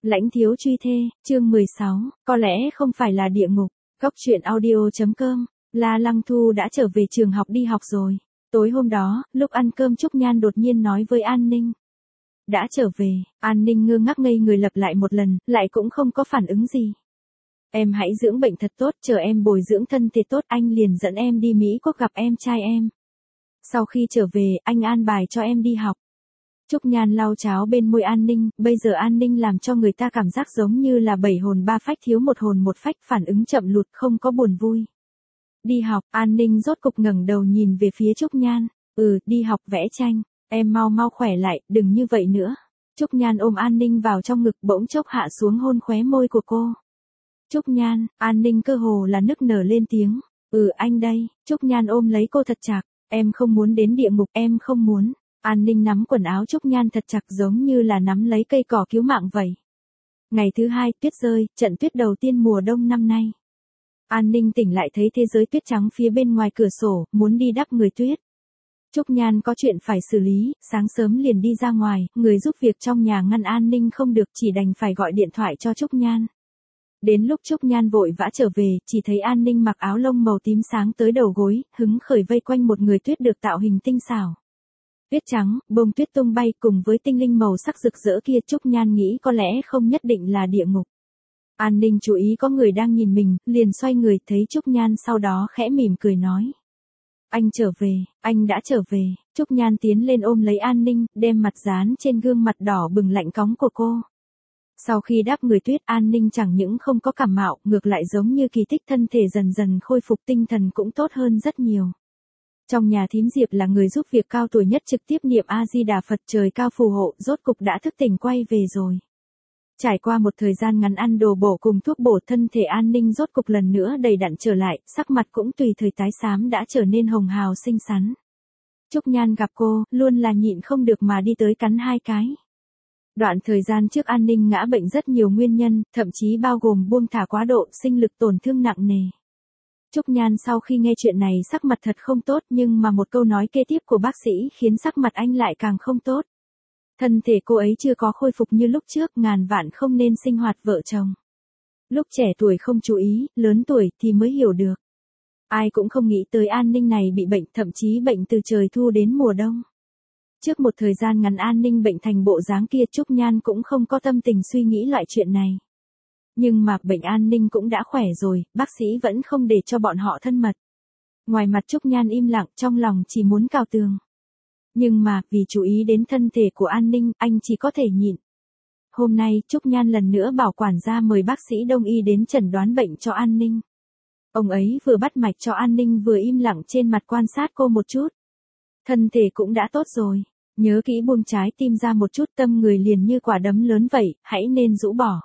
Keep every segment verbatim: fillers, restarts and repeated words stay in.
Lãnh thiếu truy thê, chương mười sáu, có lẽ không phải là địa ngục. Góc truyện audio.com, La Lăng Thu đã trở về trường học đi học rồi. Tối hôm đó, lúc ăn cơm Trúc Nhan đột nhiên nói với An Ninh. Đã trở về, An Ninh ngơ ngác ngây người lặp lại một lần, lại cũng không có phản ứng gì. Em hãy dưỡng bệnh thật tốt, chờ em bồi dưỡng thân thể tốt anh liền dẫn em đi Mỹ Quốc gặp em trai em. Sau khi trở về, anh an bài cho em đi học. Trúc Nhan lau cháo bên môi An Ninh, bây giờ An Ninh làm cho người ta cảm giác giống như là bảy hồn ba phách thiếu một hồn một phách, phản ứng chậm lụt không có buồn vui. Đi học, An Ninh rốt cục ngẩng đầu nhìn về phía Trúc Nhan, ừ, đi học vẽ tranh, em mau mau khỏe lại, đừng như vậy nữa. Trúc Nhan ôm An Ninh vào trong ngực bỗng chốc hạ xuống hôn khóe môi của cô. Trúc Nhan, An Ninh cơ hồ là nức nở lên tiếng, ừ anh đây, Trúc Nhan ôm lấy cô thật chặt, em không muốn đến địa ngục, em không muốn. An Ninh nắm quần áo Trúc Nhan thật chặt giống như là nắm lấy cây cỏ cứu mạng vậy. Ngày thứ hai, tuyết rơi, trận tuyết đầu tiên mùa đông năm nay. An Ninh tỉnh lại thấy thế giới tuyết trắng phía bên ngoài cửa sổ, muốn đi đắp người tuyết. Trúc Nhan có chuyện phải xử lý, sáng sớm liền đi ra ngoài, người giúp việc trong nhà ngăn An Ninh không được chỉ đành phải gọi điện thoại cho Trúc Nhan. Đến lúc Trúc Nhan vội vã trở về, chỉ thấy An Ninh mặc áo lông màu tím sáng tới đầu gối, hứng khởi vây quanh một người tuyết được tạo hình tinh xảo. Tuyết trắng, bông tuyết tung bay cùng với tinh linh màu sắc rực rỡ kia Trúc Nhan nghĩ có lẽ không nhất định là địa ngục. An Ninh chú ý có người đang nhìn mình, liền xoay người thấy Trúc Nhan sau đó khẽ mỉm cười nói. Anh trở về, anh đã trở về, Trúc Nhan tiến lên ôm lấy An Ninh, đem mặt dán trên gương mặt đỏ bừng lạnh cóng của cô. Sau khi đáp người tuyết An Ninh chẳng những không có cảm mạo, ngược lại giống như kỳ tích thân thể dần dần khôi phục tinh thần cũng tốt hơn rất nhiều. Trong nhà thím Diệp là người giúp việc cao tuổi nhất trực tiếp niệm A-di-đà Phật trời cao phù hộ, rốt cục đã thức tỉnh quay về rồi. Trải qua một thời gian ngắn ăn đồ bổ cùng thuốc bổ thân thể An Ninh rốt cục lần nữa đầy đặn trở lại, sắc mặt cũng tùy thời tái xám đã trở nên hồng hào xinh xắn. Trúc Nhan gặp cô, luôn là nhịn không được mà đi tới cắn hai cái. Đoạn thời gian trước An Ninh ngã bệnh rất nhiều nguyên nhân, thậm chí bao gồm buông thả quá độ, sinh lực tổn thương nặng nề. Trúc Nhan sau khi nghe chuyện này sắc mặt thật không tốt nhưng mà một câu nói kế tiếp của bác sĩ khiến sắc mặt anh lại càng không tốt. Thân thể cô ấy chưa có khôi phục như lúc trước, ngàn vạn không nên sinh hoạt vợ chồng. Lúc trẻ tuổi không chú ý, lớn tuổi thì mới hiểu được. Ai cũng không nghĩ tới An Ninh này bị bệnh, thậm chí bệnh từ trời thu đến mùa đông. Trước một thời gian ngắn An Ninh bệnh thành bộ dáng kia Trúc Nhan cũng không có tâm tình suy nghĩ loại chuyện này. Nhưng mà bệnh An Ninh cũng đã khỏe rồi, bác sĩ vẫn không để cho bọn họ thân mật. Ngoài mặt Trúc Nhan im lặng, trong lòng chỉ muốn cào tường. Nhưng mà, vì chú ý đến thân thể của An Ninh, anh chỉ có thể nhịn. Hôm nay, Trúc Nhan lần nữa bảo quản gia mời bác sĩ đông y đến chẩn đoán bệnh cho An Ninh. Ông ấy vừa bắt mạch cho An Ninh vừa im lặng trên mặt quan sát cô một chút. Thân thể cũng đã tốt rồi. Nhớ kỹ buông trái tim ra một chút, tâm người liền như quả đấm lớn vậy, hãy nên rũ bỏ.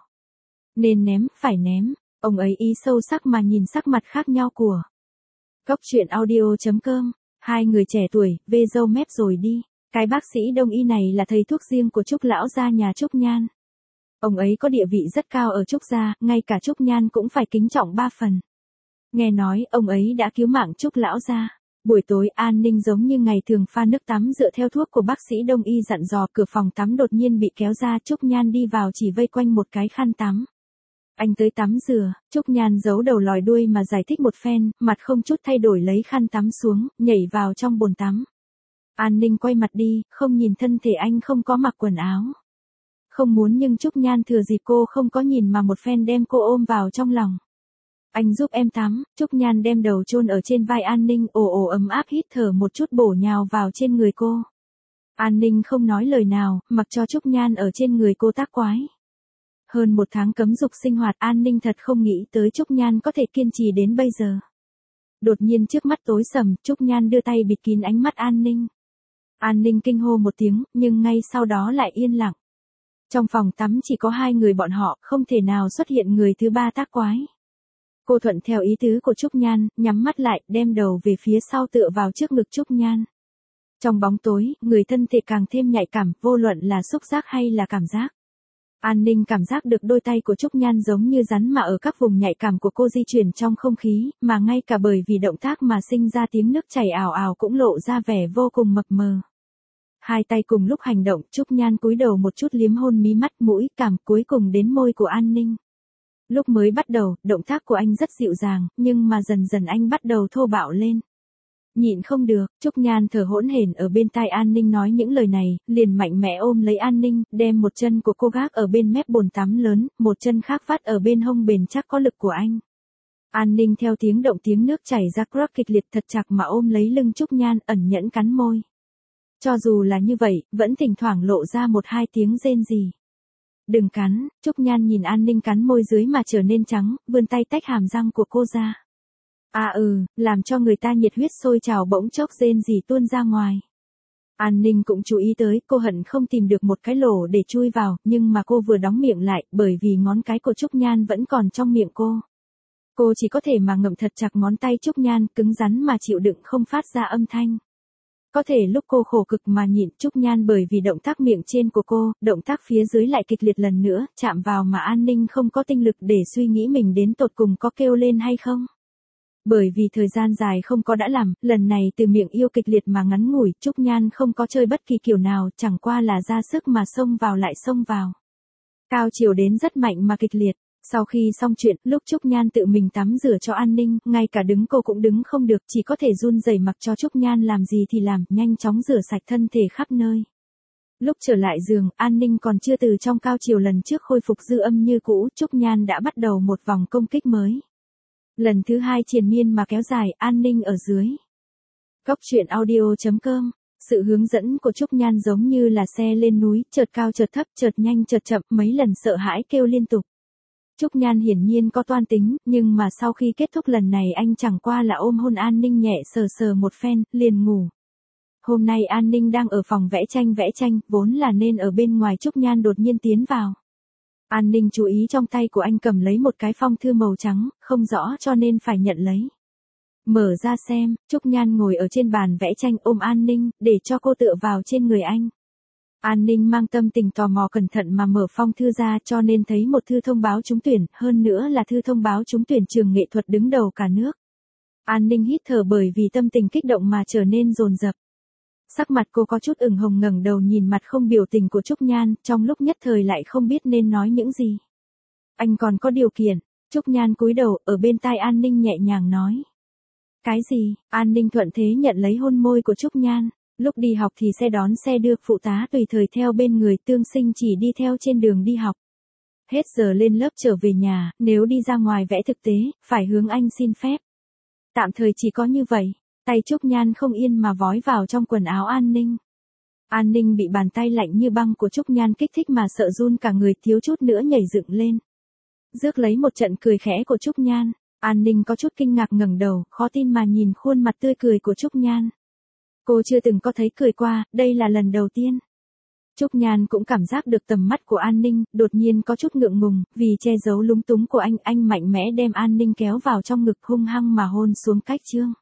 Nên ném, phải ném. Ông ấy ý sâu sắc mà nhìn sắc mặt khác nhau của. Góc truyện audio.com, hai người trẻ tuổi, vê râu mép rồi đi. Cái bác sĩ đông y này là thầy thuốc riêng của Trúc lão gia nhà Trúc Nhan. Ông ấy có địa vị rất cao ở Trúc gia, ngay cả Trúc Nhan cũng phải kính trọng ba phần. Nghe nói, ông ấy đã cứu mạng Trúc lão gia. Buổi tối An Ninh giống như ngày thường pha nước tắm dựa theo thuốc của bác sĩ đông y dặn dò, cửa phòng tắm đột nhiên bị kéo ra, Trúc Nhan đi vào chỉ vây quanh một cái khăn tắm. Anh tới tắm rửa, Trúc Nhan giấu đầu lòi đuôi mà giải thích một phen, mặt không chút thay đổi lấy khăn tắm xuống, nhảy vào trong bồn tắm. An Ninh quay mặt đi, không nhìn thân thể anh không có mặc quần áo. Không muốn nhưng Trúc Nhan thừa dịp cô không có nhìn mà một phen đem cô ôm vào trong lòng. Anh giúp em tắm, Trúc Nhan đem đầu chôn ở trên vai An Ninh, ồ ồ ấm áp hít thở một chút bổ nhào vào trên người cô. An Ninh không nói lời nào, mặc cho Trúc Nhan ở trên người cô tác quái. Hơn một tháng cấm dục sinh hoạt An Ninh thật không nghĩ tới Trúc Nhan có thể kiên trì đến bây giờ. Đột nhiên trước mắt tối sầm, Trúc Nhan đưa tay bịt kín ánh mắt An Ninh. An Ninh kinh hô một tiếng, nhưng ngay sau đó lại yên lặng. Trong phòng tắm chỉ có hai người bọn họ, không thể nào xuất hiện người thứ ba tác quái. Cô thuận theo ý tứ của Trúc Nhan, nhắm mắt lại, đem đầu về phía sau tựa vào trước ngực Trúc Nhan. Trong bóng tối, người thân thể càng thêm nhạy cảm, vô luận là xúc giác hay là cảm giác. An Ninh cảm giác được đôi tay của Trúc Nhan giống như rắn mà ở các vùng nhạy cảm của cô di chuyển trong không khí, mà ngay cả bởi vì động tác mà sinh ra tiếng nước chảy ào ào cũng lộ ra vẻ vô cùng mập mờ. Hai tay cùng lúc hành động, Trúc Nhan cúi đầu một chút liếm hôn mí mắt mũi cảm cuối cùng đến môi của An Ninh. Lúc mới bắt đầu, động tác của anh rất dịu dàng, nhưng mà dần dần anh bắt đầu thô bạo lên. Nhịn không được, Trúc Nhan thở hỗn hển ở bên tai An Ninh nói những lời này, liền mạnh mẽ ôm lấy An Ninh, đem một chân của cô gác ở bên mép bồn tắm lớn, một chân khác vắt ở bên hông bền chắc có lực của anh. An Ninh theo tiếng động tiếng nước chảy ra crack kịch liệt thật chặt mà ôm lấy lưng Trúc Nhan ẩn nhẫn cắn môi. Cho dù là như vậy, vẫn thỉnh thoảng lộ ra một hai tiếng rên rỉ. Đừng cắn, Trúc Nhan nhìn An Ninh cắn môi dưới mà trở nên trắng, vươn tay tách hàm răng của cô ra. À ừ, làm cho người ta nhiệt huyết sôi trào bỗng chốc rên rỉ tuôn ra ngoài. An Ninh cũng chú ý tới, cô hận không tìm được một cái lỗ để chui vào, nhưng mà cô vừa đóng miệng lại, bởi vì ngón cái của Trúc Nhan vẫn còn trong miệng cô. Cô chỉ có thể mà ngậm thật chặt ngón tay Trúc Nhan, cứng rắn mà chịu đựng không phát ra âm thanh. Có thể lúc cô khổ cực mà nhịn, Trúc Nhan bởi vì động tác miệng trên của cô, động tác phía dưới lại kịch liệt lần nữa, chạm vào mà An Ninh không có tinh lực để suy nghĩ mình đến tột cùng có kêu lên hay không. Bởi vì thời gian dài không có đã làm, lần này từ miệng yêu kịch liệt mà ngắn ngủi, Trúc Nhan không có chơi bất kỳ kiểu nào, chẳng qua là ra sức mà xông vào lại xông vào. Cao chiều đến rất mạnh mà kịch liệt. Sau khi xong chuyện, lúc Trúc Nhan tự mình tắm rửa cho An Ninh, ngay cả đứng cô cũng đứng không được, chỉ có thể run rẩy mặc cho Trúc Nhan làm gì thì làm, nhanh chóng rửa sạch thân thể khắp nơi. Lúc trở lại giường, An Ninh còn chưa từ trong cao chiều lần trước khôi phục dư âm như cũ, Trúc Nhan đã bắt đầu một vòng công kích mới. Lần thứ hai triền miên mà kéo dài, An Ninh ở dưới. Góc truyện audio chấm com. Sự hướng dẫn của Trúc Nhan giống như là xe lên núi, chợt cao chợt thấp, chợt nhanh chợt chậm, mấy lần sợ hãi kêu liên tục. Trúc Nhan hiển nhiên có toan tính, nhưng mà sau khi kết thúc lần này anh chẳng qua là ôm hôn An Ninh nhẹ sờ sờ một phen, liền ngủ. Hôm nay An Ninh đang ở phòng vẽ tranh vẽ tranh, vốn là nên ở bên ngoài Trúc Nhan đột nhiên tiến vào. An Ninh chú ý trong tay của anh cầm lấy một cái phong thư màu trắng, không rõ cho nên phải nhận lấy. Mở ra xem, Trúc Nhan ngồi ở trên bàn vẽ tranh ôm An Ninh, để cho cô tựa vào trên người anh. An Ninh mang tâm tình tò mò cẩn thận mà mở phong thư ra cho nên thấy một thư thông báo trúng tuyển, hơn nữa là thư thông báo trúng tuyển trường nghệ thuật đứng đầu cả nước. An Ninh hít thở bởi vì tâm tình kích động mà trở nên dồn dập. Sắc mặt cô có chút ửng hồng ngẩng đầu nhìn mặt không biểu tình của Trúc Nhan, trong lúc nhất thời lại không biết nên nói những gì. Anh còn có điều kiện, Trúc Nhan cúi đầu ở bên tai An Ninh nhẹ nhàng nói. Cái gì? An Ninh thuận thế nhận lấy hôn môi của Trúc Nhan. Lúc đi học thì xe đón xe đưa, phụ tá tùy thời theo bên người, tương sinh chỉ đi theo trên đường đi học. Hết giờ lên lớp trở về nhà, nếu đi ra ngoài vẽ thực tế, phải hướng anh xin phép. Tạm thời chỉ có như vậy, tay Trúc Nhan không yên mà vói vào trong quần áo An Ninh. An Ninh bị bàn tay lạnh như băng của Trúc Nhan kích thích mà sợ run cả người, thiếu chút nữa nhảy dựng lên. Rước lấy một trận cười khẽ của Trúc Nhan, An Ninh có chút kinh ngạc ngẩng đầu, khó tin mà nhìn khuôn mặt tươi cười của Trúc Nhan. Cô chưa từng có thấy cười qua, đây là lần đầu tiên. Trúc Nhan cũng cảm giác được tầm mắt của An Ninh, đột nhiên có chút ngượng ngùng, vì che giấu lúng túng của anh, anh mạnh mẽ đem An Ninh kéo vào trong ngực hung hăng mà hôn xuống cách chương.